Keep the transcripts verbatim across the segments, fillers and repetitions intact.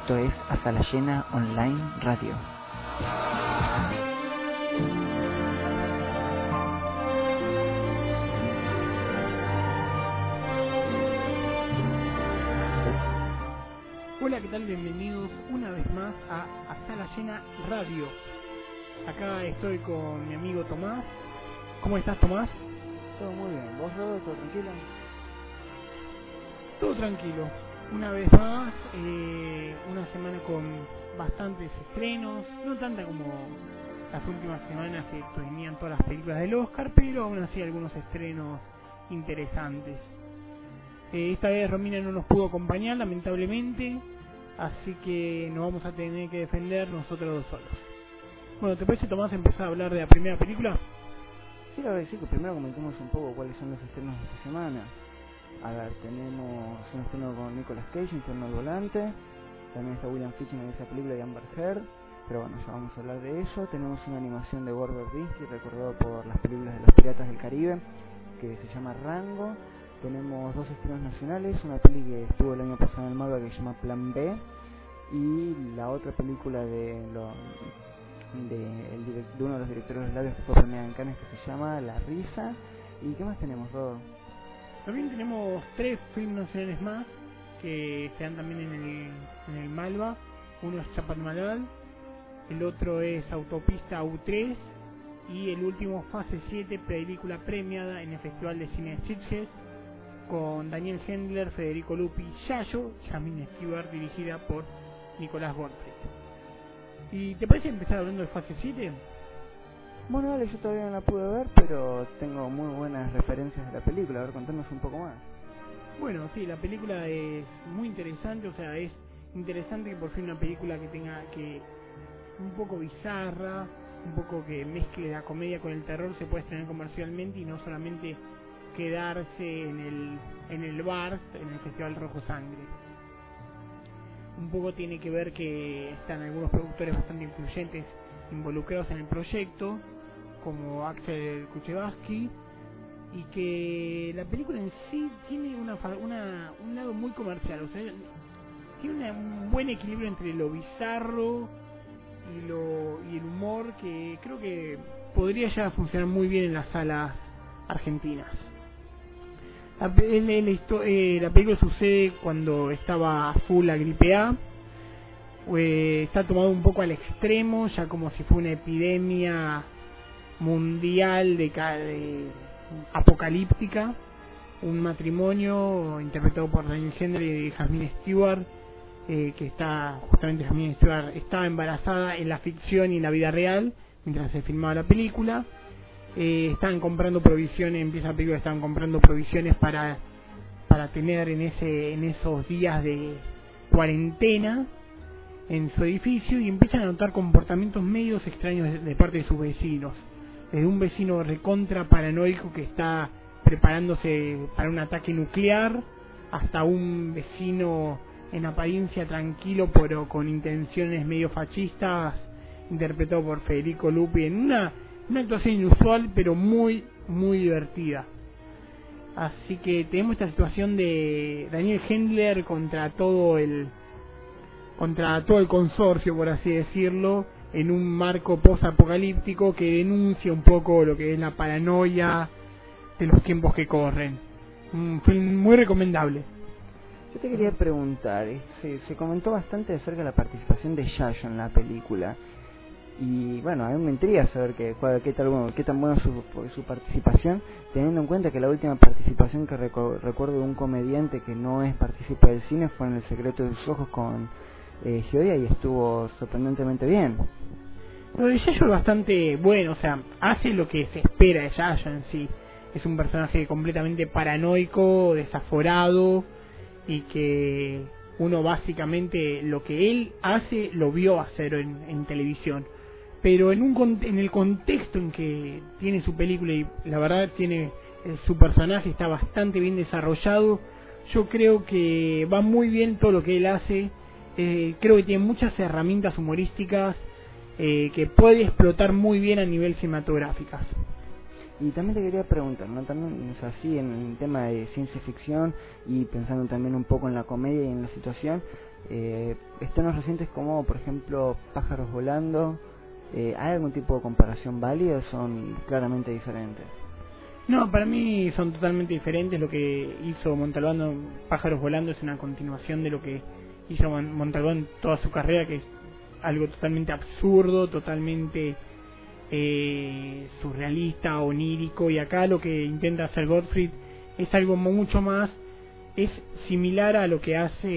Esto es A Sala Llena Online Radio. Hola, ¿qué tal? Bienvenidos una vez más a A Sala Llena Radio. Acá estoy con mi amigo Tomás. ¿Cómo estás, Tomás? Todo muy bien. ¿Vos, Rodo, todo tranquilo? Todo tranquilo. Una vez más, eh, una semana con bastantes estrenos, no tanta como las últimas semanas que venían todas las películas del Oscar, pero aún así algunos estrenos interesantes. Eh, esta vez Romina no nos pudo acompañar, lamentablemente, así que nos vamos a tener que defender nosotros dos solos. Bueno, ¿te parece, Tomás, empezar a hablar de la primera película? Sí, la verdad que sí, que primero comentemos un poco cuáles son los estrenos de esta semana. A ver, tenemos un estreno con Nicolas Cage, Infierno al Volante. También está William Fichtner en esa película de Amber Heard. Pero bueno, ya vamos a hablar de eso. Tenemos una animación de Gore Verbinski, recordado por las películas de los Piratas del Caribe, que se llama Rango. Tenemos dos estrenos nacionales, una peli que estuvo el año pasado en el Malva que se llama Plan B. Y la otra película de, lo, de, el direct, de uno de los directores de los labios que fue premiada en Cannes, que se llama La Risa. ¿Y qué más tenemos, Rodo? También tenemos tres filmes nacionales más que se dan también en el, en el Malva. Uno es Chapadmalal, el otro es Autopista U tres y el último Fase siete, película premiada en el Festival de Cine de Sitges, con Daniel Hendler, Federico Lupi, Yayo y Jasmine Stewart, dirigida por Nicolás Gottfried. ¿Y te parece empezar hablando de Fase siete? Bueno, vale, yo todavía no la pude ver, pero tengo muy buenas referencias de la película. A ver, contanos un poco más. Bueno, sí, la película es muy interesante, o sea, es interesante que por fin una película que tenga que un poco bizarra, un poco que mezcle la comedia con el terror, se puede estrenar comercialmente y no solamente quedarse en el en el bar, en el Festival Rojo Sangre. Un poco tiene que ver que están algunos productores bastante influyentes involucrados en el proyecto, como Axel Kuchevaski, y que la película en sí tiene una, una un lado muy comercial, o sea, tiene una, un buen equilibrio entre lo bizarro y lo y el humor, que creo que podría ya funcionar muy bien en las salas argentinas. La, el, el, eh, la película sucede cuando estaba a full la gripe A. Eh, está tomado un poco al extremo, ya como si fuera una epidemia mundial de, de apocalíptica. Un matrimonio interpretado por Daniel Hendler y Jasmine Stewart, eh, que está justamente Jasmine Stewart estaba embarazada en la ficción y en la vida real mientras se filmaba la película. Eh, estaban comprando provisiones, empieza la película, estaban comprando provisiones para para tener en ese en esos días de cuarentena en su edificio, y empiezan a notar comportamientos medios extraños de, de parte de sus vecinos. Desde un vecino recontra paranoico que está preparándose para un ataque nuclear, hasta un vecino en apariencia tranquilo pero con intenciones medio fascistas, interpretado por Federico Lupi, en una, una actuación inusual pero muy, muy divertida. Así que tenemos esta situación de Daniel Hendler contra todo el contra todo el consorcio, por así decirlo, en un marco post-apocalíptico que denuncia un poco lo que es la paranoia de los tiempos que corren. Un film muy recomendable. Yo te quería preguntar, se, se comentó bastante acerca de la participación de Yayo en la película. Y bueno, a mí me intriga saber que, qué, tal, bueno, qué tan buena su, su participación, teniendo en cuenta que la última participación que recu recuerdo de un comediante que no es partícipe del cine fue en El Secreto de sus Ojos con eh, Gioia, y estuvo sorprendentemente bien. Lo de Yayo es bastante bueno, o sea, hace lo que se espera de Yayo en sí. Es un personaje completamente paranoico, desaforado, y que uno básicamente lo que él hace lo vio hacer en, en televisión. Pero en un en el contexto en que tiene su película, y la verdad tiene eh, su personaje está bastante bien desarrollado, yo creo que va muy bien todo lo que él hace. Eh, creo que tiene muchas herramientas humorísticas eh, que puede explotar muy bien a nivel cinematográficas. Y también te quería preguntar, ¿no? También es así en el tema de ciencia ficción, y pensando también un poco en la comedia y en la situación, Eh, estrenos recientes como, por ejemplo, Pájaros Volando, eh, ¿hay algún tipo de comparación válida o son claramente diferentes? No, para mí son totalmente diferentes. Lo que hizo Montalbán Pájaros Volando es una continuación de lo que hizo Montalbán toda su carrera, que es algo totalmente absurdo, totalmente eh, surrealista, onírico, y acá lo que intenta hacer Gottfried es algo mucho más, es similar a lo que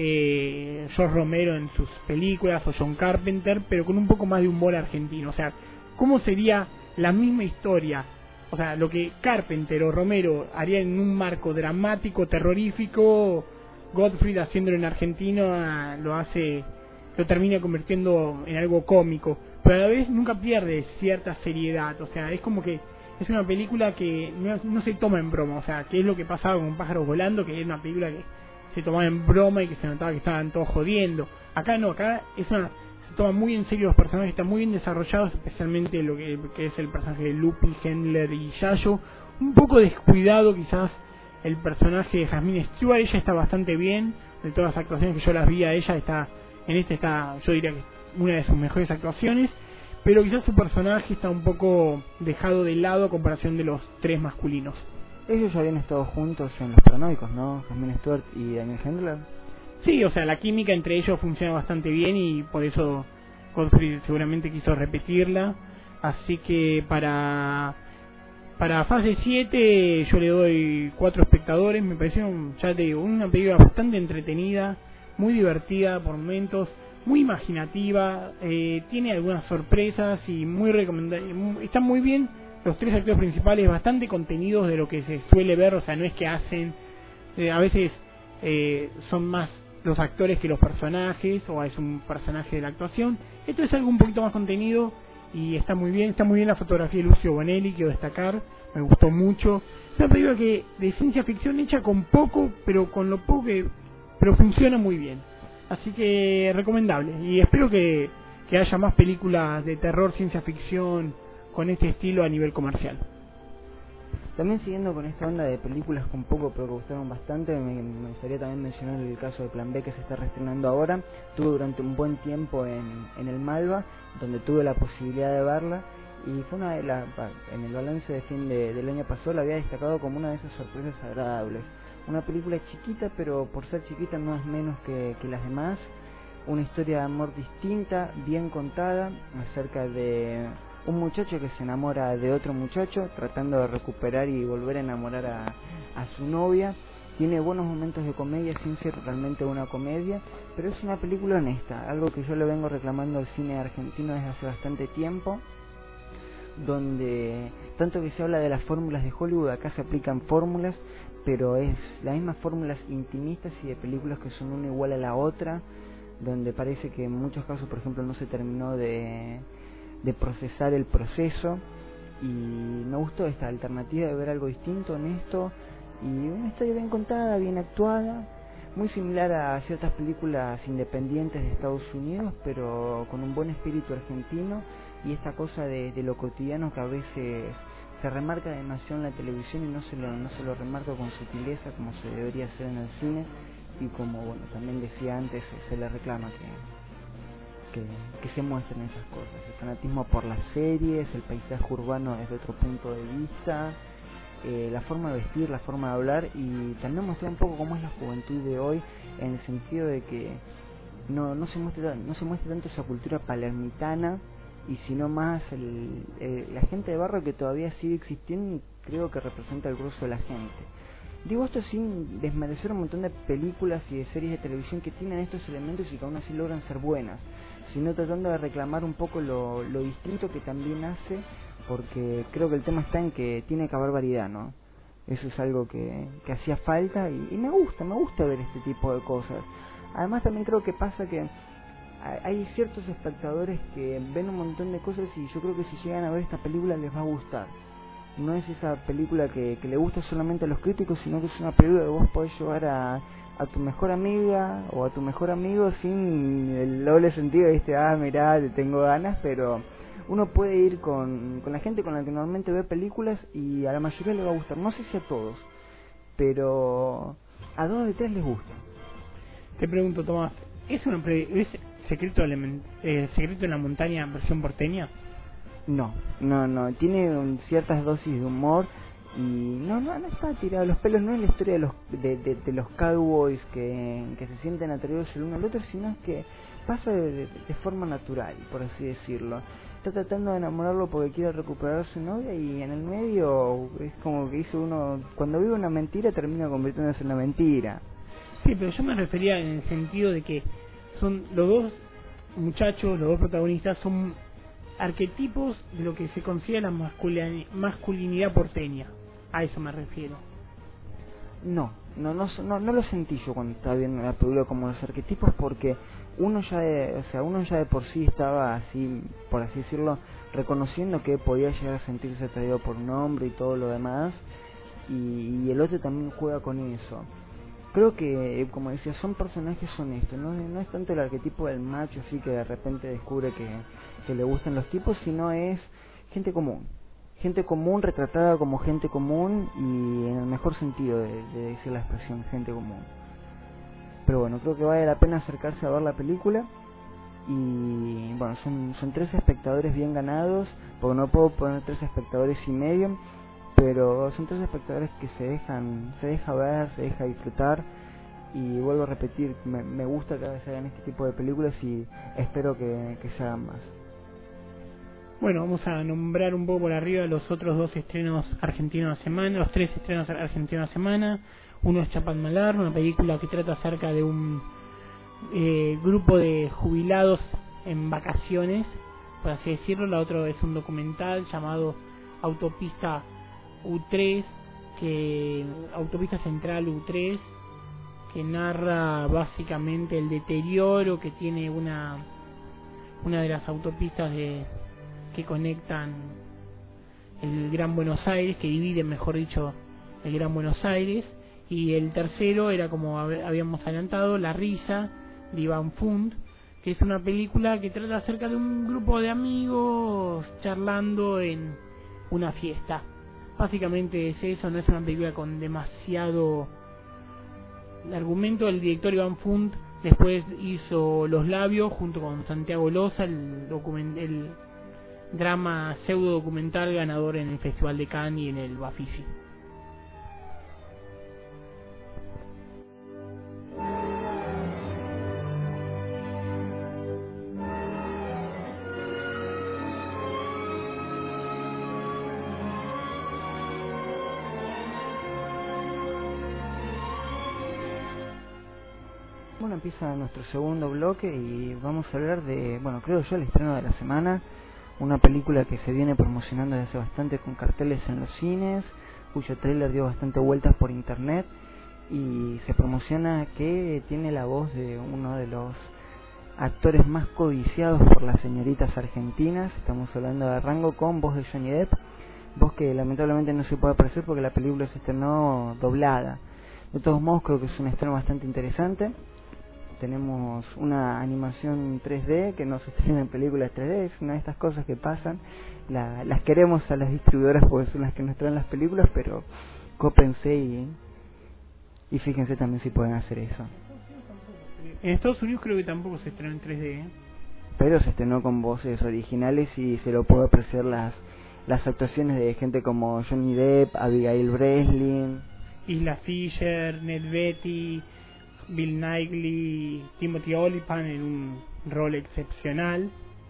hace George Romero en sus películas o John Carpenter, pero con un poco más de humor argentino. O sea, ¿cómo sería la misma historia? O sea, lo que Carpenter o Romero harían en un marco dramático, terrorífico, Gottfried haciéndolo en argentino lo hace, lo termina convirtiendo en algo cómico, pero a la vez nunca pierde cierta seriedad. O sea, es como que es una película que no, no se toma en broma. O sea, que es lo que pasaba con Pájaros Volando, que era una película que se tomaba en broma y que se notaba que estaban todos jodiendo. Acá no, acá es una, se toma muy en serio los personajes, están muy bien desarrollados, especialmente lo que, que es el personaje de Lupi, Hendler y Yayo. Un poco descuidado quizás el personaje de Jasmine Stewart. Ella está bastante bien, de todas las actuaciones que yo las vi a ella, está en este está, yo diría que una de sus mejores actuaciones, pero quizás su personaje está un poco dejado de lado a comparación de los tres masculinos. Ellos ya habían estado juntos en Los Paranoicos, ¿no? Jasmine Stewart y Daniel Hendler. Sí, o sea, la química entre ellos funciona bastante bien y por eso Gottfried seguramente quiso repetirla. Así que para para fase siete yo le doy cuatro espectadores. Me pareció, ya te digo, una película bastante entretenida, muy divertida por momentos, muy imaginativa, eh, tiene algunas sorpresas y muy recomendable. Están muy bien los tres actores principales, bastante contenidos de lo que se suele ver. O sea, no es que hacen, eh, a veces eh, son más los actores que los personajes, o es un personaje de la actuación. Esto es algo un poquito más contenido y está muy bien. Está muy bien la fotografía de Lucio Bonelli, quiero destacar, me gustó mucho. Es una película que de ciencia ficción hecha con poco, pero con lo poco que, pero funciona muy bien. Así que recomendable, y espero que, que haya más películas de terror, ciencia ficción con este estilo a nivel comercial. También siguiendo con esta onda de películas con poco pero que gustaron bastante, me, me gustaría también mencionar el caso de Plan B, que se está reestrenando ahora. Tuve durante un buen tiempo en, en el Malva, donde tuve la posibilidad de verla, y fue una de las, en el balance de fin de, del año pasado la había destacado como una de esas sorpresas agradables. Una película chiquita, pero por ser chiquita no es menos que, que las demás. Una historia de amor distinta, bien contada, acerca de un muchacho que se enamora de otro muchacho, tratando de recuperar y volver a enamorar a, a su novia. Tiene buenos momentos de comedia, sin ser realmente una comedia, pero es una película honesta, algo que yo le vengo reclamando al cine argentino desde hace bastante tiempo, donde tanto que se habla de las fórmulas de Hollywood, acá se aplican fórmulas, pero es las mismas fórmulas intimistas y de películas que son una igual a la otra, donde parece que en muchos casos, por ejemplo, no se terminó de, de procesar el proceso, y me gustó esta alternativa de ver algo distinto, honesto, y una historia bien contada, bien actuada, muy similar a ciertas películas independientes de Estados Unidos, pero con un buen espíritu argentino, y esta cosa de, de lo cotidiano que a veces se remarca demasiado en la televisión y no se lo no se lo remarca con sutileza como se debería hacer en el cine, y como bueno también decía antes, se, se le reclama que, que que se muestren esas cosas, el fanatismo por las series, el paisaje urbano desde otro punto de vista, eh, la forma de vestir, la forma de hablar, y también mostrar un poco cómo es la juventud de hoy, en el sentido de que no no se muestra no se muestra tanto esa cultura palermitana, y sino más el, eh, la gente de barrio que todavía sigue existiendo, y creo que representa el grueso de la gente. Digo esto sin desmerecer un montón de películas y de series de televisión que tienen estos elementos y que aún así logran ser buenas, sino tratando de reclamar un poco lo, lo distinto que también hace, porque creo que el tema está en que tiene que haber variedad, ¿no? Eso es algo que, que hacía falta, y, y me gusta, me gusta ver este tipo de cosas. Además también creo que pasa que hay ciertos espectadores que ven un montón de cosas y yo creo que si llegan a ver esta película les va a gustar. No es esa película que, que le gusta solamente a los críticos, sino que es una película que vos podés llevar a, a tu mejor amiga o a tu mejor amigo sin el doble sentido de este, ah, mirá, te tengo ganas, pero uno puede ir con, con la gente con la que normalmente ve películas y a la mayoría le va a gustar. No sé si a todos, pero a dos de tres les gusta. Te pregunto, Tomás, ¿Es, una pre- ¿Es secreto, element- eh, secreto en la montaña versión porteña? No, no, no, tiene un, ciertas dosis de humor y no, no, no está tirado a los pelos, no es la historia de los de, de, de los cowboys que, que se sienten atraídos el uno al otro, sino que pasa de, de, de forma natural, por así decirlo. Está tratando de enamorarlo porque quiere recuperar a su novia y en el medio es como que dice uno, cuando vive una mentira termina convirtiéndose en una mentira. Sí, pero yo me refería en el sentido de que son los dos muchachos, los dos protagonistas son arquetipos de lo que se considera la masculini- masculinidad porteña. A eso me refiero. No, no, no, no, no lo sentí yo cuando estaba viendo la película como los arquetipos, porque uno ya de, o sea, uno ya de por sí estaba así, por así decirlo, reconociendo que podía llegar a sentirse atraído por un hombre y todo lo demás, y, y el otro también juega con eso. Creo que, como decía, son personajes honestos, no, no es tanto el arquetipo del macho así que de repente descubre que, que le gustan los tipos, sino es gente común. Gente común retratada como gente común y en el mejor sentido de, de decir la expresión gente común. Pero bueno, creo que vale la pena acercarse a ver la película y bueno, son, son tres espectadores bien ganados, porque no puedo poner tres espectadores y medio, pero son tres espectadores que se dejan se deja ver, se deja disfrutar y vuelvo a repetir, me, me gusta que se hagan este tipo de películas y espero que, que se hagan más. Bueno, vamos a nombrar un poco por arriba los otros dos estrenos argentinos a semana, los tres estrenos argentinos a semana. Uno es Chapan Malar, una película que trata acerca de un eh, grupo de jubilados en vacaciones, por así decirlo. La otra es un documental llamado Autopista U tres, que Autopista Central U tres, que narra básicamente el deterioro que tiene una una de las autopistas de que conectan el Gran Buenos Aires, que dividen, mejor dicho, el Gran Buenos Aires. Y el tercero era, como habíamos adelantado, La Risa, de Iván Fund, que es una película que trata acerca de un grupo de amigos charlando en una fiesta. Básicamente es eso, no es una película con demasiado argumento. El director Iván Fund después hizo Los Labios junto con Santiago Loza, el, document el drama pseudo documental ganador en el Festival de Cannes y en el Bafisi. Bueno, empieza nuestro segundo bloque y vamos a hablar de, bueno, creo yo el estreno de la semana, una película que se viene promocionando desde hace bastante con carteles en los cines, cuyo tráiler dio bastante vueltas por internet y se promociona que tiene la voz de uno de los actores más codiciados por las señoritas argentinas. Estamos hablando de Rango con voz de Johnny Depp, voz que lamentablemente no se puede aparecer porque la película se estrenó doblada. De todos modos creo que es un estreno bastante interesante. Tenemos una animación tres D que no se estrena en películas tres D, es una de estas cosas que pasan. La, las queremos a las distribuidoras porque son las que nos traen las películas, pero cópense y, y fíjense también si pueden hacer eso. En Estados Unidos creo que tampoco se estrenó en tres D, ¿eh? Pero se estrenó con voces originales y se lo puedo apreciar las, las actuaciones de gente como Johnny Depp, Abigail Breslin, Isla Fisher, Ned Beatty, Bill Nighy, Timothy Olyphant en un rol excepcional.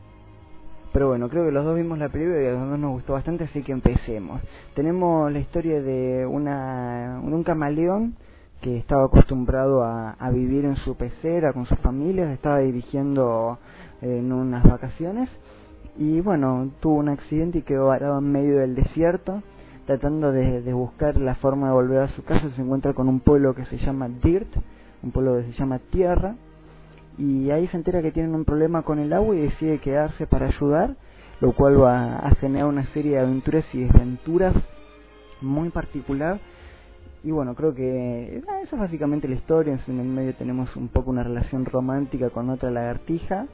Pero bueno, creo que los dos vimos la película y a los dos nos gustó bastante, así que empecemos. Tenemos la historia de una de un camaleón que estaba acostumbrado a, a vivir en su pecera con su familia, estaba dirigiendo en unas vacaciones y bueno, tuvo un accidente y quedó varado en medio del desierto tratando de, de buscar la forma de volver a su casa. Se encuentra con un pueblo que se llama Dirt, un pueblo que se llama Tierra, y ahí se entera que tienen un problema con el agua y decide quedarse para ayudar, lo cual va a generar una serie de aventuras y desventuras muy particular. Y bueno, creo que eh, esa es básicamente la historia. En el medio tenemos un poco una relación romántica con otra lagartija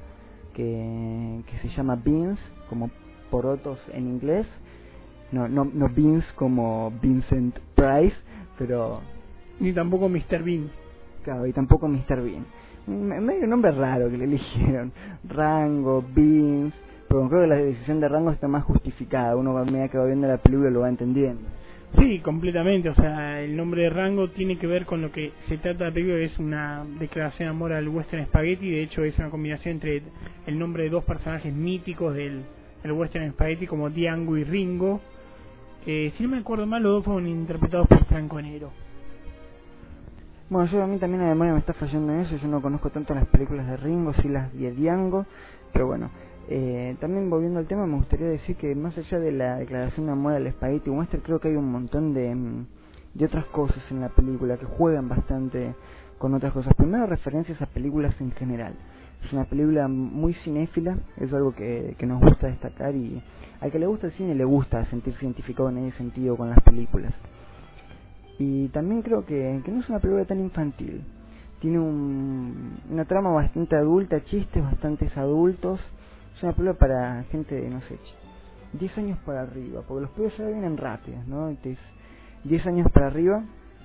que, que se llama Beans, como porotos en inglés, no, no, no Beans como Vincent Price, pero ni tampoco mister Bean. justificado, y tampoco míster Bean. Medio nombre raro que le eligieron, Rango, Beans, pero creo que la decisión de Rango está más justificada, uno a medida que va viendo la película lo va entendiendo. Sí, completamente, o sea, el nombre de Rango tiene que ver con lo que se trata de la película, que es una declaración de amor al western spaghetti. De hecho es una combinación entre el nombre de dos personajes míticos del, del western spaghetti, como Django y Ringo. Eh, si no me acuerdo mal, los dos fueron interpretados por Franco Nero. Bueno, yo a mí también la memoria me está fallando en eso, yo no conozco tanto las películas de Ringo, sí las de Django, pero bueno. Eh, también volviendo al tema, me gustaría decir que más allá de la declaración de amor al Spaghetti Western, creo que hay un montón de, de otras cosas en la película que juegan bastante con otras cosas. Primero, referencias a películas en general. Es una película muy cinéfila, es algo que, que nos gusta destacar, y al que le gusta el cine le gusta sentirse identificado en ese sentido con las películas. Y también creo que, que no es una película tan infantil. Tiene un, una trama bastante adulta, chistes bastantes adultos. Es una película para gente de, no sé, diez años para arriba, porque los pibes ya vienen rápidos, ¿no? Entonces, diez años para arriba,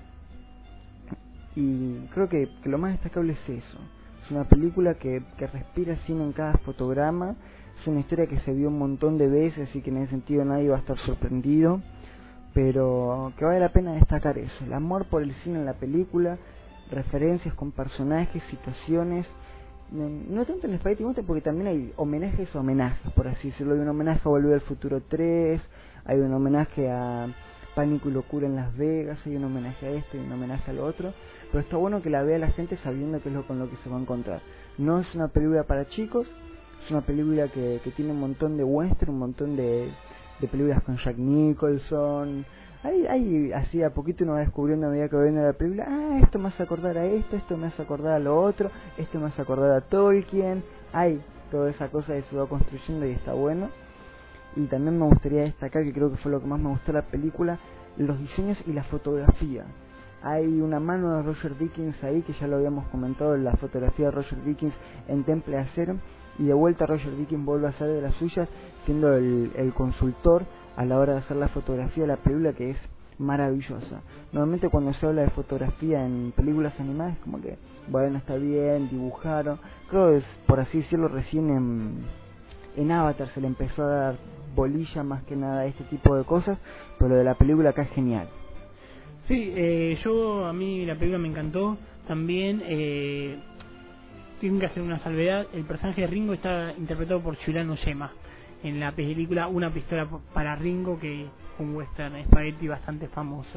y creo que, que lo más destacable es eso. Es una película que, que respira cine en cada fotograma, es una historia que se vio un montón de veces, así que en ese sentido nadie va a estar sorprendido, pero que vale la pena destacar eso, el amor por el cine en la película, referencias con personajes, situaciones. No tanto en el Spaghetti Western, porque también hay homenajes a homenajes, por así decirlo. Hay un homenaje a Volver al Futuro tres, hay un homenaje a Pánico y Locura en Las Vegas, hay un homenaje a esto y un homenaje a lo otro, pero está bueno que la vea la gente sabiendo qué es lo con lo que se va a encontrar. No es una película para chicos, es una película que, que tiene un montón de western, un montón de, de películas con Jack Nicholson. Hay, hay así a poquito uno va descubriendo a medida que va viendo la película, ah, esto me hace acordar a esto, esto me hace acordar a lo otro, esto me hace acordar a Tolkien. Hay toda esa cosa que se va construyendo y está bueno. Y también me gustaría destacar, que creo que fue lo que más me gustó de la película, los diseños y la fotografía. Hay una mano de Roger Deakins ahí, que ya lo habíamos comentado, la fotografía de Roger Deakins en Temple de Acero, y de vuelta Roger Deakins vuelve a hacer de las suyas, siendo el, el consultor a la hora de hacer la fotografía de la película, que es maravillosa. Normalmente cuando se habla de fotografía en películas animadas, como que, bueno, está bien, dibujaron. Creo que es, por así decirlo, recién en, en Avatar se le empezó a dar bolilla más que nada a este tipo de cosas, pero lo de la película acá es genial. Sí, eh, yo, a mí la película me encantó. También, eh, tengo que hacer una salvedad, el personaje de Ringo está interpretado por Giuliano Gemma en la película Una pistola para Ringo, que es un western spaghetti bastante famoso.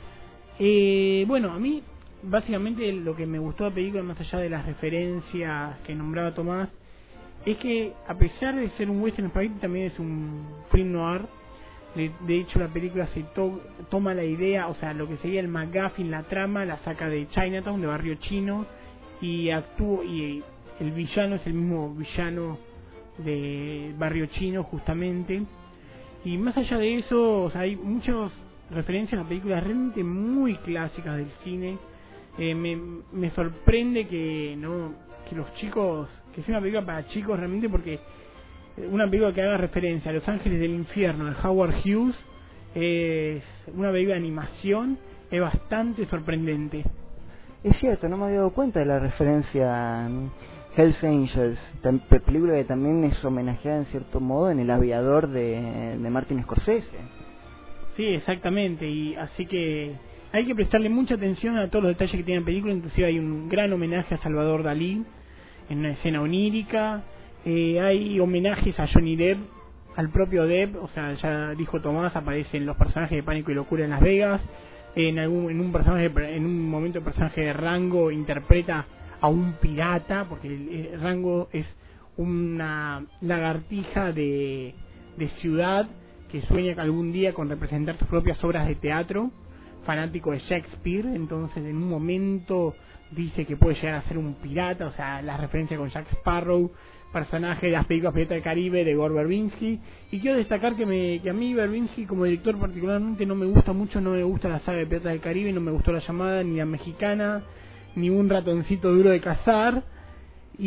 Eh, bueno, a mí básicamente lo que me gustó de la película, más allá de las referencias que nombraba Tomás, es que a pesar de ser un western spaghetti, también es un film noir. De, de hecho, la película se to, toma la idea, o sea, lo que sería el MacGuffin, la trama, la saca de Chinatown, de Barrio Chino, y actúa, y el villano es el mismo villano de Barrio Chino, justamente. Y más allá de eso, o sea, hay muchas referencias a películas realmente muy clásicas del cine. Eh, me, me sorprende que no que los chicos, que sea una película para chicos realmente, porque una película que haga referencia a Los Ángeles del Infierno de Howard Hughes es una película de animación, es bastante sorprendente. Es cierto, no me había dado cuenta de la referencia a Hells Angels, película que también es homenajeada en cierto modo en El Aviador de, de Martin Scorsese. Sí, exactamente, y así que hay que prestarle mucha atención a todos los detalles que tiene la película. Inclusive hay un gran homenaje a Salvador Dalí en una escena onírica. Eh, hay homenajes a Johnny Depp, al propio Depp, o sea, ya dijo Tomás, aparecen los personajes de Pánico y Locura en Las Vegas. En algún en un personaje en un momento el personaje de Rango interpreta a un pirata, porque el, el Rango es una lagartija de, de ciudad que sueña algún día con representar sus propias obras de teatro, fanático de Shakespeare. Entonces en un momento dice que puede llegar a ser un pirata, o sea, la referencia con Jack Sparrow, personaje de las películas Piratas del Caribe de Gore Verbinski. Y quiero destacar que, me, que a mí Verbinski como director particularmente no me gusta mucho, no me gusta la saga de Piratas del Caribe, no me gustó La Llamada, ni La Mexicana, ni Un Ratoncito Duro de Cazar,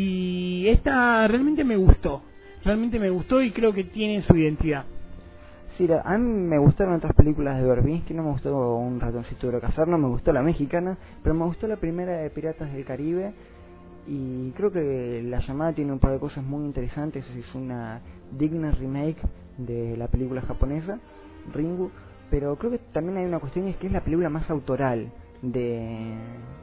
y esta realmente me gustó, realmente me gustó y creo que tiene su identidad. Sí, la- a mí me gustaron otras películas de Verbinski, no me gustó Un ratoncito de cazar, no me gustó la mexicana, pero me gustó la primera de Piratas del Caribe, y creo que La Llamada tiene un par de cosas muy interesantes. Es una digna remake de la película japonesa Ringu, pero creo que también hay una cuestión, y es que es la película más autoral de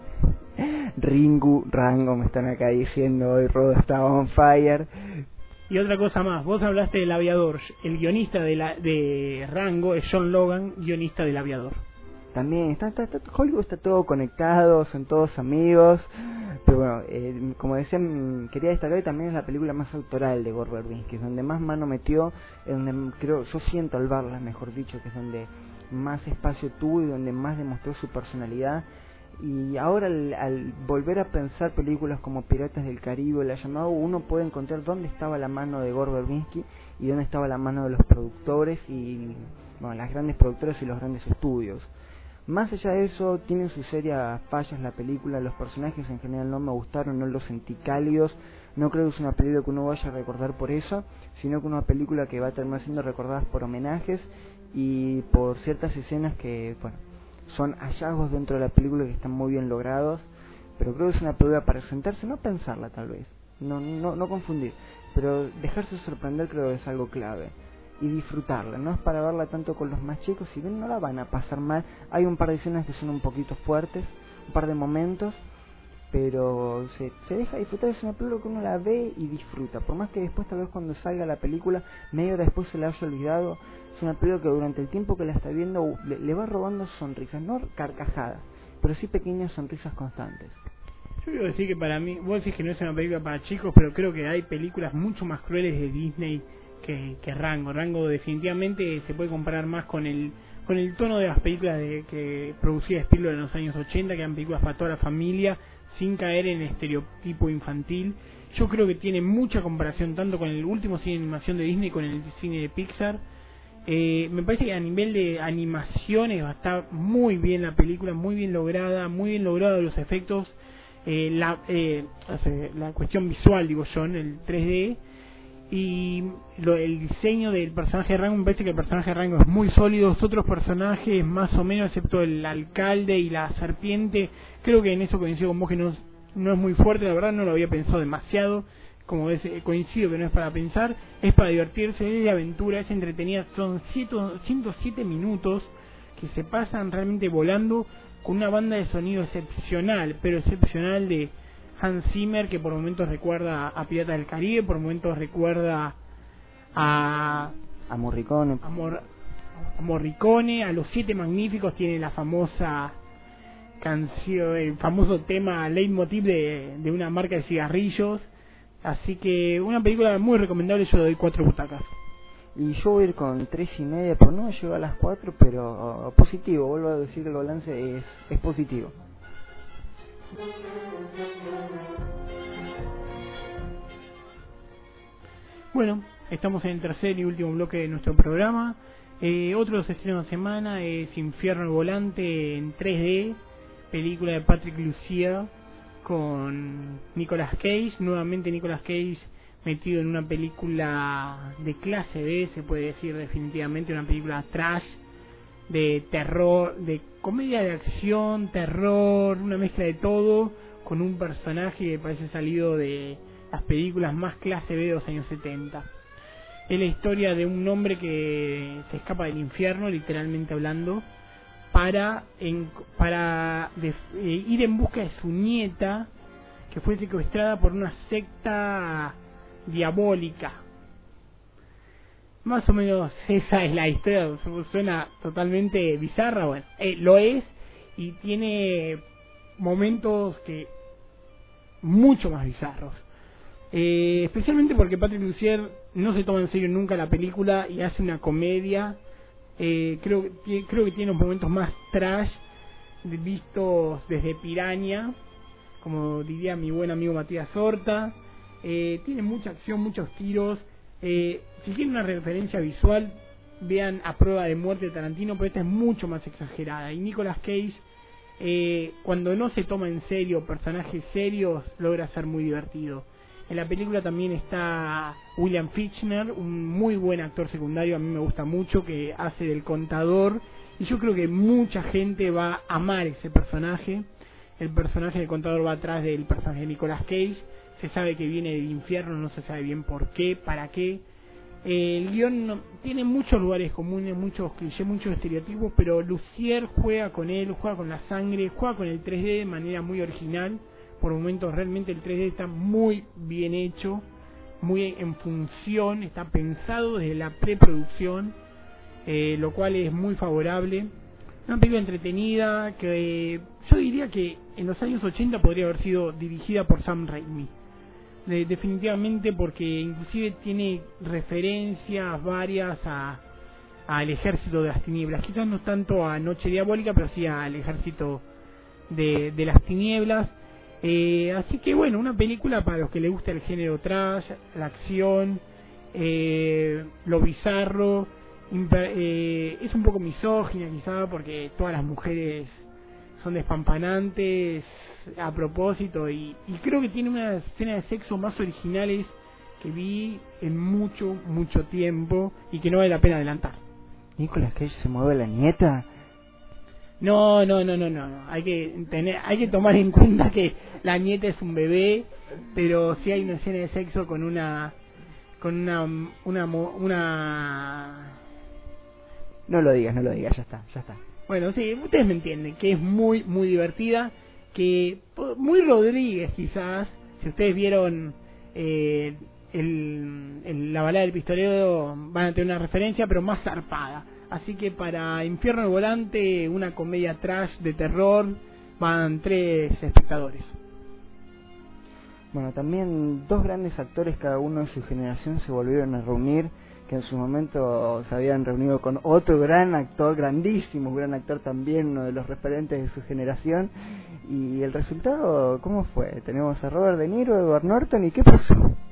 Ringu. Rango me están acá diciendo hoy, Rodo está on fire. Y otra cosa más, vos hablaste del Aviador, el guionista de, la, de Rango es John Logan, guionista del Aviador. También, está, está, está, Hollywood está todo conectado, son todos amigos, pero bueno, eh, como decía, quería destacar que también es la película más autoral de Gore Verbinski, es donde más mano metió, es donde creo, yo siento al verla, mejor dicho, que es donde más espacio tuvo y donde más demostró su personalidad. Y ahora al, al volver a pensar películas como Piratas del Caribe o La Llamada, uno puede encontrar dónde estaba la mano de Gore Verbinski y dónde estaba la mano de los productores y, bueno, las grandes productoras y los grandes estudios. Más allá de eso, tienen sus serias fallas la película, los personajes en general no me gustaron, no los sentí cálidos, no creo que es una película que uno vaya a recordar por eso, sino que una película que va a terminar siendo recordada por homenajes y por ciertas escenas que, bueno, son hallazgos dentro de la película que están muy bien logrados, pero creo que es una película para sentarse, no pensarla tal vez, no, no, no confundir, pero dejarse sorprender creo que es algo clave. Y disfrutarla, no es para verla tanto con los más chicos, si bien no la van a pasar mal, hay un par de escenas que son un poquito fuertes, un par de momentos, pero se, se deja disfrutar, es una película que uno la ve y disfruta, por más que después tal vez cuando salga la película, medio después se la haya olvidado, es una película que durante el tiempo que la está viendo le, le va robando sonrisas, no carcajadas, pero sí pequeñas sonrisas constantes. Yo quiero decir que para mí, vos decís que no es una película para chicos, pero creo que hay películas mucho más crueles de Disney que, que Rango. Rango definitivamente se puede comparar más con el con el tono de las películas de, que producía Spielberg en los años ochenta, que eran películas para toda la familia, sin caer en estereotipo infantil. Yo creo que tiene mucha comparación tanto con el último cine de animación de Disney con el cine de Pixar. Eh, me parece que a nivel de animaciones está muy bien la película, muy bien lograda, muy bien logrados los efectos, eh, la, eh, la cuestión visual, digo yo, en el tres D, y lo, el diseño del personaje de Rango, me parece que el personaje de Rango es muy sólido. Los otros personajes más o menos, excepto el alcalde y la serpiente, creo que en eso coincido con vos, que no, no es muy fuerte, la verdad no lo había pensado demasiado. Como ves, coincido que no es para pensar, es para divertirse, es de aventura, es entretenida. Son ciento siete minutos que se pasan realmente volando, con una banda de sonido excepcional, pero excepcional, de Hans Zimmer, que por momentos recuerda a Piratas del Caribe, por momentos recuerda a a Morricone, a, Mor, a Morricone, a Los Siete Magníficos. Tiene la famosa canción, el famoso tema leitmotiv de, de una marca de cigarrillos. Así que una película muy recomendable, yo doy cuatro butacas. Y yo voy a ir con tres y media, por no llegar a las cuatro, pero uh, positivo, vuelvo a decir que el balance es, es positivo. Bueno, estamos en el tercer y último bloque de nuestro programa. Eh, otros estrenos de semana es Infierno al Volante en tres D, película de Patrick Lussier con Nicolas Cage. Nuevamente Nicolas Cage metido en una película de clase B, se puede decir definitivamente, una película trash, de terror, de comedia de acción, terror, una mezcla de todo, con un personaje que parece salido de las películas más clase B de los años setenta. Es la historia de un hombre que se escapa del infierno, literalmente hablando, para en, para de, eh, ir en busca de su nieta, que fue secuestrada por una secta diabólica. Más o menos esa es la historia. Suena totalmente bizarra, bueno, eh, lo es, y tiene momentos que mucho más bizarros, eh, especialmente porque Patrick Lussier no se toma en serio nunca la película y hace una comedia. Eh, creo, que, creo que tiene los momentos más trash vistos desde Piranha, como diría mi buen amigo Matías Horta. Eh, tiene mucha acción, muchos tiros. Eh, si quieren una referencia visual, vean A Prueba de Muerte de Tarantino, pero esta es mucho más exagerada. Y Nicolas Cage, eh, cuando no se toma en serio personajes serios, logra ser muy divertido. En la película también está William Fichtner, un muy buen actor secundario, a mí me gusta mucho, que hace del contador, y yo creo que mucha gente va a amar ese personaje. El personaje del contador va atrás del personaje de Nicolas Cage, se sabe que viene del infierno, no se sabe bien por qué, para qué. El guión no, tiene muchos lugares comunes, muchos clichés, muchos estereotipos, pero Lussier juega con él, juega con la sangre, juega con el tres D de manera muy original. Por momentos realmente el tres D está muy bien hecho, muy en función, está pensado desde la preproducción, eh, lo cual es muy favorable. Una película entretenida que eh, yo diría que en los años ochenta podría haber sido dirigida por Sam Raimi. De, definitivamente, porque inclusive tiene referencias varias a al Ejército de las Tinieblas, quizás no tanto a Noche Diabólica, pero sí al Ejército de, de las Tinieblas. Eh, así que bueno, una película para los que les gusta el género trash, la acción, eh, lo bizarro, imper, eh, es un poco misógina quizá porque todas las mujeres son despampanantes a propósito, y, y creo que tiene una escena de sexo más originales que vi en mucho, mucho tiempo y que no vale la pena adelantar. ¿Nicolas Cage se mueve la nieta? No, no, no, no, no, no. Hay que tener, hay que tomar en cuenta que la nieta es un bebé, pero sí hay una escena de sexo con una, con una, una, una. No lo digas, no lo digas, ya está, ya está. Bueno, sí, ustedes me entienden, que es muy, muy divertida, que muy Rodríguez quizás. Si ustedes vieron eh, el, el, la balada del pistolero, van a tener una referencia, pero más zarpada. Así que para Infierno al Volante, una comedia trash de terror, van tres espectadores. Bueno, también dos grandes actores, cada uno de su generación, se volvieron a reunir, que en su momento se habían reunido con otro gran actor, grandísimo, gran actor también, uno de los referentes de su generación. Y el resultado, ¿cómo fue? Tenemos a Robert De Niro, Edward Norton, ¿y qué pasó?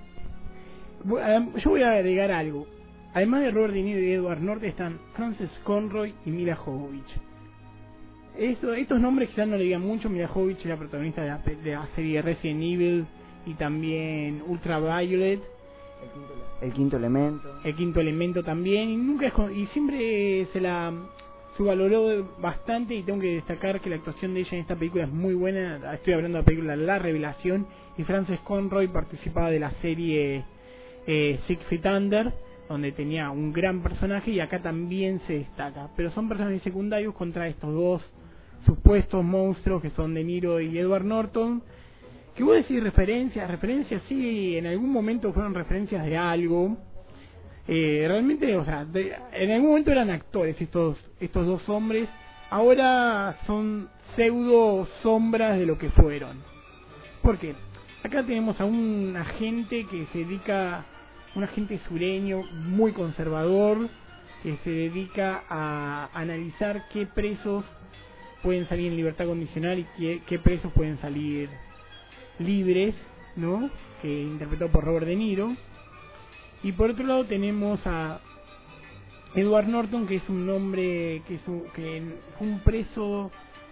Yo voy a agregar algo. Además de Robert De Niro y Edward Norton están Frances Conroy y Mila Jovovich. Esto, estos nombres quizás no le digan mucho. Mila Jovovich es la protagonista de la, de la serie Resident Evil y también Ultraviolet. El quinto, el quinto elemento. El quinto elemento también. Y nunca es, y siempre se la subvaloró bastante, y tengo que destacar que la actuación de ella en esta película es muy buena. Estoy hablando de la película La Revelación, y Frances Conroy participaba de la serie eh, Six Feet Under, donde tenía un gran personaje, y acá también se destaca. Pero son personajes secundarios contra estos dos supuestos monstruos que son De Niro y Edward Norton. Que voy a decir referencias, referencias sí, en algún momento fueron referencias de algo. Eh, realmente, o sea, de, en algún momento eran actores estos estos dos hombres. Ahora son pseudo sombras de lo que fueron. ¿Por qué? Acá tenemos a un agente que se dedica, un agente sureño muy conservador, que se dedica a analizar qué presos pueden salir en libertad condicional y qué, qué presos pueden salir libres, ¿no? Que interpretado por Robert De Niro. Y por otro lado tenemos a Edward Norton, que es un hombre que, es un, que fue un preso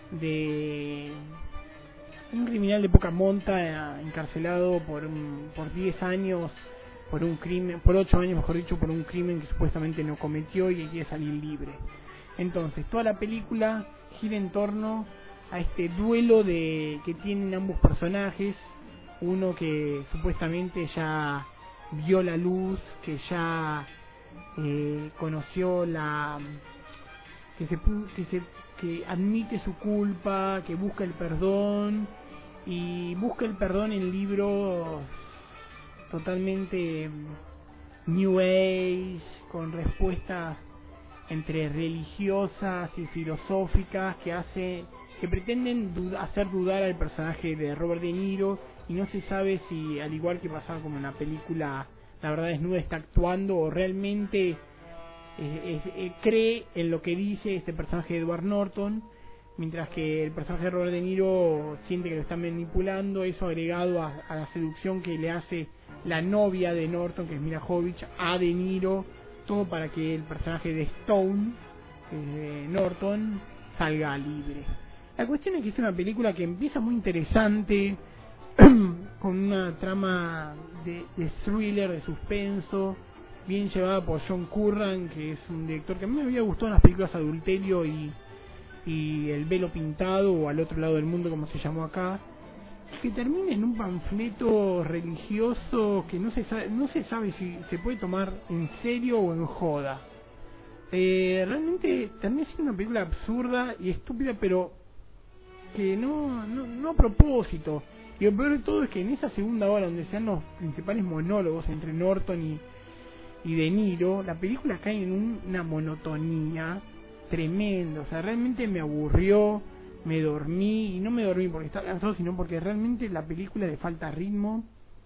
de un criminal de poca monta, encarcelado por un, por diez años por un crimen, por ocho años mejor dicho, por un crimen que supuestamente no cometió, y quiere salir libre. Entonces toda la película gira en torno a este duelo de que tienen ambos personajes, uno que supuestamente ya vio la luz, que ya eh, conoció la que se que se que admite su culpa, que busca el perdón, y busca el perdón en libros totalmente New Age, con respuestas entre religiosas y filosóficas que hace que pretenden dud- hacer dudar al personaje de Robert De Niro, y no se sabe si, al igual que pasaba como en la película La Verdad Desnuda, está actuando o realmente eh, eh, eh, cree en lo que dice este personaje de Edward Norton, mientras que el personaje de Robert De Niro siente que lo están manipulando. Eso agregado a, a la seducción que le hace la novia de Norton, que es Mila Jovovich, a De Niro, todo para que el personaje de Stone, eh, Norton, salga libre. La cuestión es que es una película que empieza muy interesante, con una trama de, de thriller, de suspenso, bien llevada por John Curran, que es un director que a mí me había gustado en las películas Adulterio y, y El velo pintado, o Al otro lado del mundo, como se llamó acá, que termina en un panfleto religioso que no se sabe, no se sabe si se puede tomar en serio o en joda. Eh, realmente termina siendo una película absurda y estúpida, pero que no, no, no a propósito. Y lo peor de todo es que en esa segunda hora, donde se dan los principales monólogos entre Norton y, y De Niro, la película cae en un, una monotonía tremenda. O sea, realmente me aburrió, me dormí, y no me dormí porque estaba cansado, sino porque realmente la película le falta ritmo.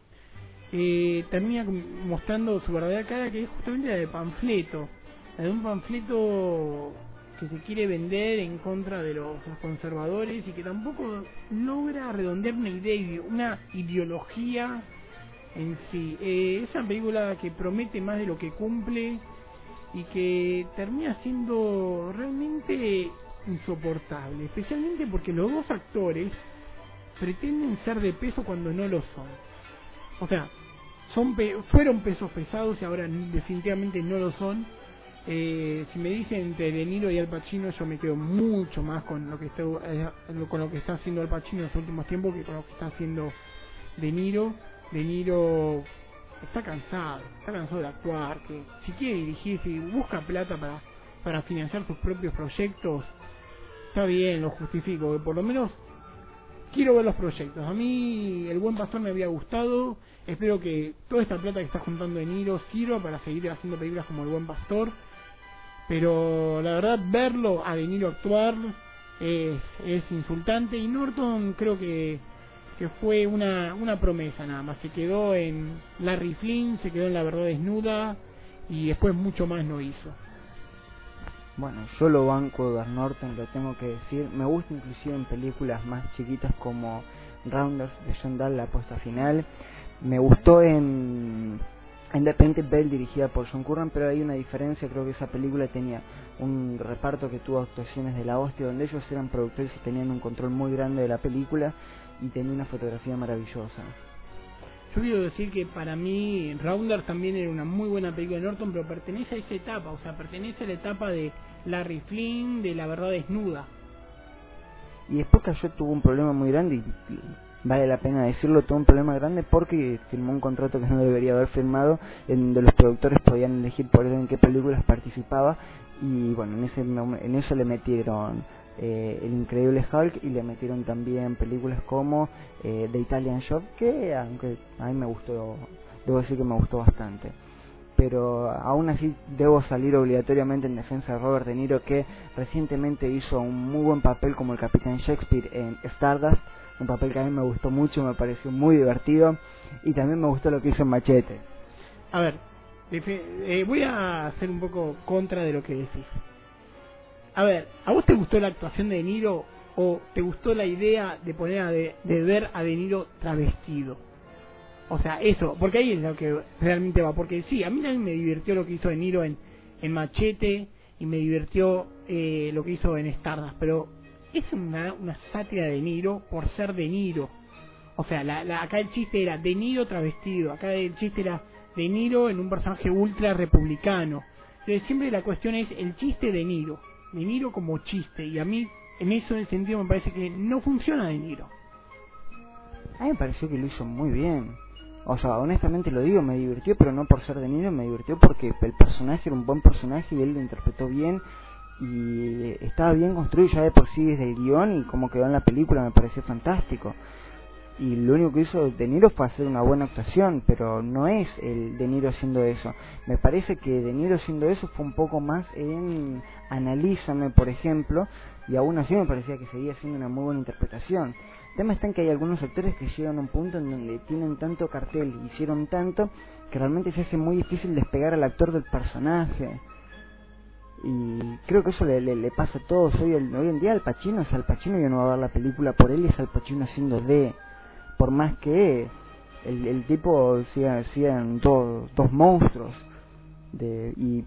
Eh, termina mostrando su verdadera cara, que es justamente la de panfleto, la de un panfleto que se quiere vender en contra de los, los conservadores, y que tampoco logra redondear una idea, una ideología en sí. Eh, es una película que promete más de lo que cumple y que termina siendo realmente insoportable, especialmente porque los dos actores pretenden ser de peso cuando no lo son. O sea, son pe fueron pesos pesados y ahora definitivamente no lo son. Eh, si me dicen entre De Niro y Al Pacino, yo me quedo mucho más con lo que está eh, con lo que está haciendo Al Pacino en los últimos tiempos que con lo que está haciendo De Niro. De Niro está cansado, está cansado de actuar, que si quiere dirigir, si busca plata para para financiar sus propios proyectos, está bien, lo justifico, que por lo menos quiero ver los proyectos. A mí El Buen Pastor me había gustado, espero que toda esta plata que está juntando De Niro sirva para seguir haciendo películas como El Buen Pastor, pero la verdad verlo a De Niro actuar es, es insultante, y Norton creo que, que fue una, una promesa nada más, se quedó en Larry Flynn, se quedó en La Verdad Desnuda y después mucho más no hizo. Bueno, yo lo banco de Norton, lo tengo que decir. Me gusta inclusive en películas más chiquitas como Rounders de John Dahl, La Apuesta Final. Me gustó en Independent Bell, dirigida por John Curran, pero hay una diferencia. Creo que esa película tenía un reparto que tuvo actuaciones de la hostia, donde ellos eran productores y tenían un control muy grande de la película, y tenía una fotografía maravillosa. Yo quiero decir que para mí Rounders también era una muy buena película de Norton, pero pertenece a esa etapa, o sea, pertenece a la etapa de Larry Flynn, de La Verdad Desnuda. Y después cayó, tuvo un problema muy grande, y vale la pena decirlo, tuvo un problema grande porque firmó un contrato que no debería haber firmado, en donde los productores podían elegir por él en qué películas participaba, y bueno, en ese en eso le metieron eh, El Increíble Hulk, y le metieron también películas como eh, The Italian Job, que aunque a mí me gustó, debo decir que me gustó bastante. Pero aún así debo salir obligatoriamente en defensa de Robert De Niro, que recientemente hizo un muy buen papel como el Capitán Shakespeare en Stardust, un papel que a mí me gustó mucho, me pareció muy divertido, y también me gustó lo que hizo en Machete. A ver, eh, voy a hacer un poco contra de lo que decís. A ver, ¿a vos te gustó la actuación de De Niro o te gustó la idea de poner a de, de ver a De Niro travestido? O sea, eso, porque ahí es lo que realmente va. Porque sí, a mí también me divirtió lo que hizo De Niro en, en Machete, y me divirtió eh, lo que hizo en Stardust, pero es una, una sátira de De Niro por ser De Niro. O sea, la, la, acá el chiste era De Niro travestido, acá el chiste era De Niro en un personaje ultra republicano. Entonces siempre la cuestión es el chiste de Niro, De Niro como chiste, y a mí en eso en el sentido me parece que no funciona De Niro. A mí me pareció que lo hizo muy bien. O sea, honestamente lo digo, me divirtió, pero no por ser De Niro, me divirtió porque el personaje era un buen personaje y él lo interpretó bien, y estaba bien construido ya de por sí desde el guión, y como quedó en la película me pareció fantástico. Y lo único que hizo De Niro fue hacer una buena actuación, pero no es el De Niro haciendo eso. Me parece que De Niro haciendo eso fue un poco más en Analízame, por ejemplo, y aún así me parecía que seguía siendo una muy buena interpretación. El tema está en que hay algunos actores que llegan a un punto en donde tienen tanto cartel, hicieron tanto, que realmente se hace muy difícil despegar al actor del personaje. Y creo que eso le, le, le pasa a todos. Hoy, el, hoy en día Al Pacino es Al Pacino, y yo no voy a ver la película por él, y es Al Pacino haciendo de... Por más que el, el tipo siga, sigan dos, dos monstruos. de y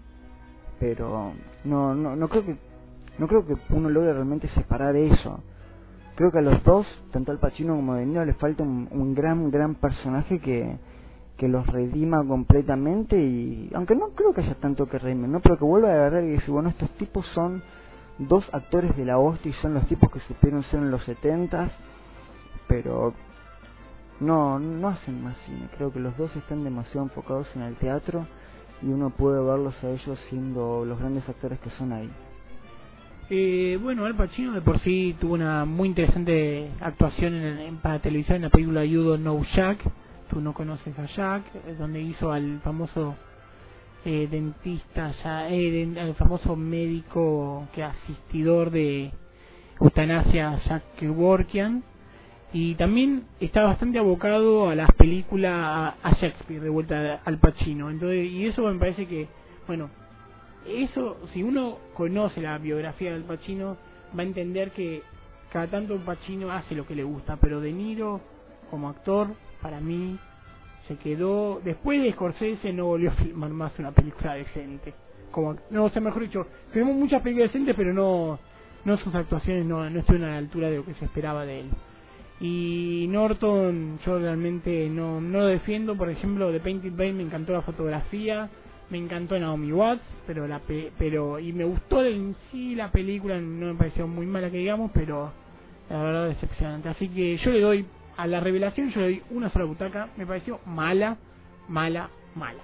Pero no, no, no creo que no creo que uno logre realmente separar eso. creo que a los dos, tanto Al Pacino como De Niro, les falta un, un gran, gran personaje que, que los redima completamente, y aunque no creo que haya tanto que redimir, ¿no? Pero que vuelva a agarrar y decir, bueno, estos tipos son dos actores de la hostia y son los tipos que supieron ser en los setentas, pero no, no hacen más cine. Creo que los dos están demasiado enfocados en el teatro y uno puede verlos a ellos siendo los grandes actores que son ahí. Eh, bueno, Al Pacino de por sí tuvo una muy interesante actuación en, en, para televisión en la película You Don't Know Jack. Tú no conoces a Jack, donde hizo al famoso eh, dentista, ya, eh, de, al famoso médico que asistidor de eutanasia, Jack Kevorkian. Y también está bastante abocado a las películas, a, a Shakespeare, de vuelta Al Pacino. Entonces, y eso me parece que, bueno, eso, si uno conoce la biografía de Al Pacino, va a entender que cada tanto Al Pacino hace lo que le gusta, pero De Niro, como actor, para mí, se quedó, después de Scorsese no volvió a filmar más una película decente. Como, no, o sea, mejor dicho, filmó muchas películas decentes, pero no, no sus actuaciones no, no estuvieron a la altura de lo que se esperaba de él. Y Norton, yo realmente no, no lo defiendo. Por ejemplo, de Painted Bay me encantó la fotografía, me encantó Naomi Watts, pero la pe pero y me gustó en sí la película, no me pareció muy mala que digamos, pero la verdad decepcionante. Así que yo le doy a La Revelación, yo le doy una sola butaca. Me pareció mala, mala, mala.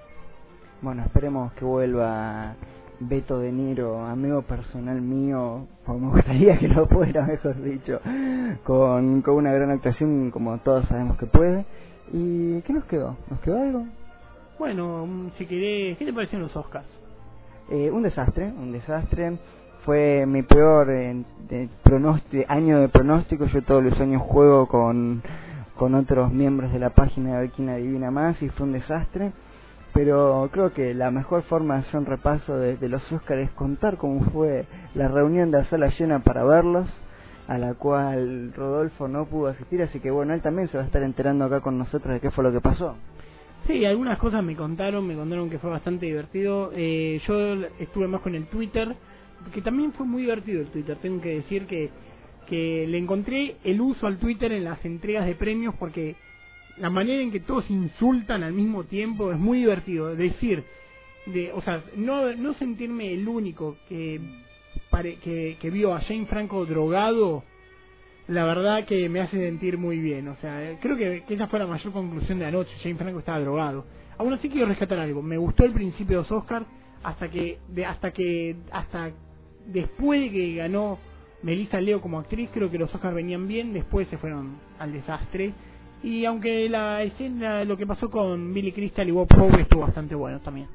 Bueno, esperemos que vuelva Beto De Niro, amigo personal mío, o me gustaría que lo fuera, mejor dicho, con, con una gran actuación como todos sabemos que puede. ¿Y qué nos quedó? ¿Nos quedó algo? Bueno, si querés, ¿qué te parecieron los Oscars? Eh, un desastre, un desastre. Fue mi peor eh, de pronóstico, año de pronóstico. Yo todos los años juego con, con otros miembros de la página de ver quién adivina más, y fue un desastre. Pero creo que la mejor forma de hacer un repaso de, de los Oscars es contar cómo fue la reunión de la sala llena para verlos, a la cual Rodolfo no pudo asistir, así que bueno, él también se va a estar enterando acá con nosotros de qué fue lo que pasó. Sí, algunas cosas me contaron, me contaron que fue bastante divertido. Eh, yo estuve más con el Twitter, que también fue muy divertido el Twitter. Tengo que decir que, que le encontré el uso al Twitter en las entregas de premios, porque la manera en que todos insultan al mismo tiempo es muy divertido. Decir, de, o sea, no, no sentirme el único que, pare, que, que vio a Jane Franco drogado, la verdad que me hace sentir muy bien. O sea, creo que, que esa fue la mayor conclusión de anoche. Jane Franco estaba drogado. Aún así quiero rescatar algo. Me gustó el principio de los Oscars hasta que, de, hasta que, hasta después de que ganó Melissa Leo como actriz. Creo que los Oscars venían bien. Después se fueron al desastre. Y aunque la escena, lo que pasó con Billy Crystal y Bob Hope estuvo bastante bueno también.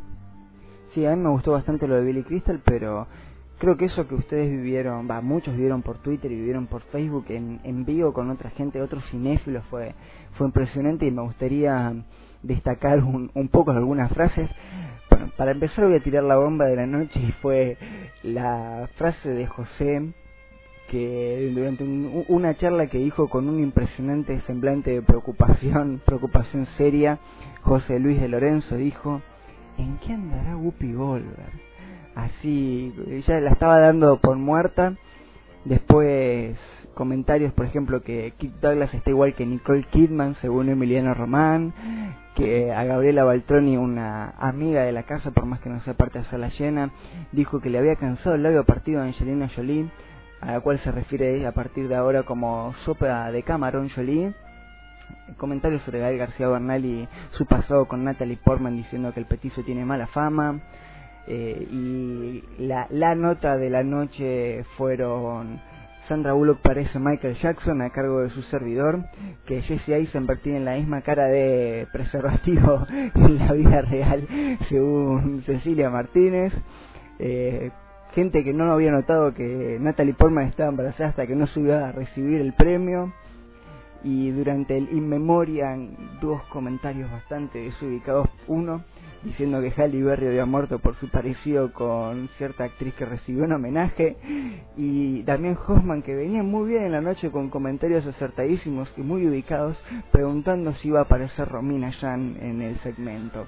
Sí, a mí me gustó bastante lo de Billy Crystal, pero creo que eso que ustedes vivieron, va, muchos vivieron por Twitter y vivieron por Facebook en, en vivo con otra gente, otros cinéfilos, fue fue impresionante, y me gustaría destacar un, un poco algunas frases. Bueno, para empezar voy a tirar la bomba de la noche, y fue la frase de José, que durante un, una charla que dijo con un impresionante semblante de preocupación, preocupación seria, José Luis de Lorenzo dijo: ¿en qué andará Whoopi Goldberg? Así, ya la estaba dando por muerta. Después comentarios, por ejemplo, que Kirk Douglas está igual que Nicole Kidman, según Emiliano Román, que a Gabriela Baltroni, una amiga de la casa, por más que no sea parte de Sala Llena, dijo que le había cansado el labio partido a Angelina Jolie, a la cual se refiere a partir de ahora como sopa de camarón Jolie. Comentarios sobre Gael García Bernal y su pasado con Natalie Portman, diciendo que el petizo tiene mala fama. Eh, y la, la nota de la noche fueron: Sandra Bullock parece Michael Jackson, a cargo de su servidor, que Jesse Eisenberg tiene la misma cara de preservativo en la vida real, según Cecilia Martínez. Eh, gente que no había notado que Natalie Portman estaba embarazada hasta que no subió a recibir el premio. Y durante el In Memoriam, dos comentarios bastante desubicados. Uno diciendo que Halle Berry había muerto por su parecido con cierta actriz que recibió un homenaje, y también Hoffman, que venía muy bien en la noche con comentarios acertadísimos y muy ubicados, preguntando si iba a aparecer Romina Yan en el segmento.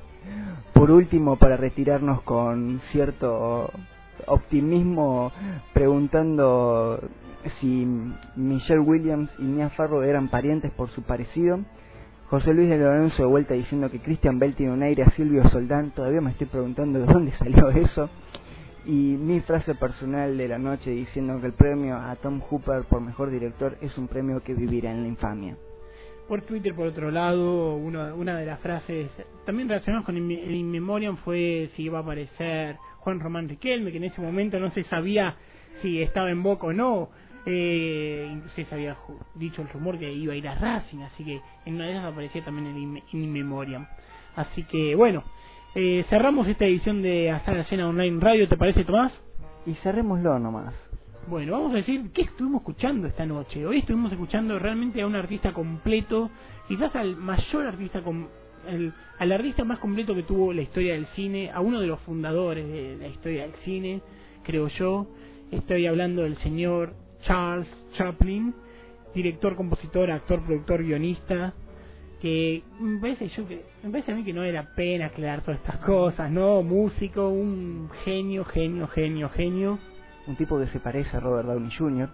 Por último, para retirarnos con cierto optimismo, preguntando si Michelle Williams y Mia Farrow eran parientes por su parecido. José Luis de Lorenzo de vuelta diciendo que Christian Bale tiene un aire a Silvio Soldán. Todavía me estoy preguntando de dónde salió eso. Y mi frase personal de la noche diciendo que el premio a Tom Hooper por mejor director es un premio que vivirá en la infamia. Por Twitter, por otro lado, uno, una de las frases también relacionadas con el In Memoriam fue si iba a aparecer Juan Román Riquelme, que en ese momento no se sabía si estaba en Boca o no. Eh, incluso se había dicho el rumor que iba a ir a Racing, así que en una de esas aparecía también el In, In Memoriam. Así que bueno, eh, cerramos esta edición de A Sala Llena Online Radio, ¿te parece, Tomás? Y cerrémoslo nomás. Bueno, vamos a decir qué estuvimos escuchando esta noche. Hoy estuvimos escuchando realmente a un artista completo, quizás al mayor artista, com el, al artista más completo que tuvo la historia del cine, a uno de los fundadores de la historia del cine, creo yo. Estoy hablando del señor Charles Chaplin, director, compositor, actor, productor, guionista, que me parece, yo que, me parece a mí que no era pena aclarar todas estas cosas, ¿no? Músico, un genio, genio, genio, genio. Un tipo que se parece a Robert Downey junior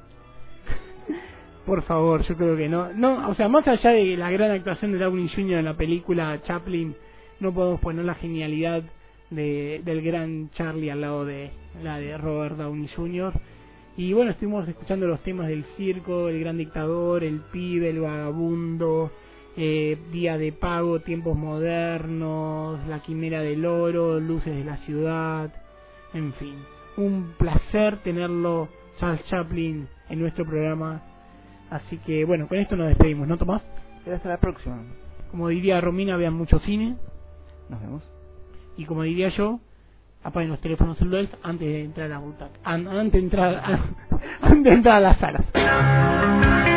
Por favor, yo creo que no. No, o sea, más allá de la gran actuación de Downey junior en la película Chaplin, no podemos poner la genialidad de, del gran Charlie al lado de la de Robert Downey junior Y bueno, estuvimos escuchando los temas del circo, El Gran Dictador, El Pibe, El Vagabundo, eh, Día de Pago, Tiempos Modernos, La Quimera del Oro, Luces de la Ciudad, en fin. Un placer tenerlo, Charles Chaplin, en nuestro programa. Así que bueno, con esto nos despedimos, ¿no, Tomás? Será hasta la próxima. Como diría Romina, vean mucho cine. Nos vemos. Y como diría yo, apaguen los teléfonos celulares antes de entrar a la butaca, an, antes de entrar a, antes de entrar a las salas.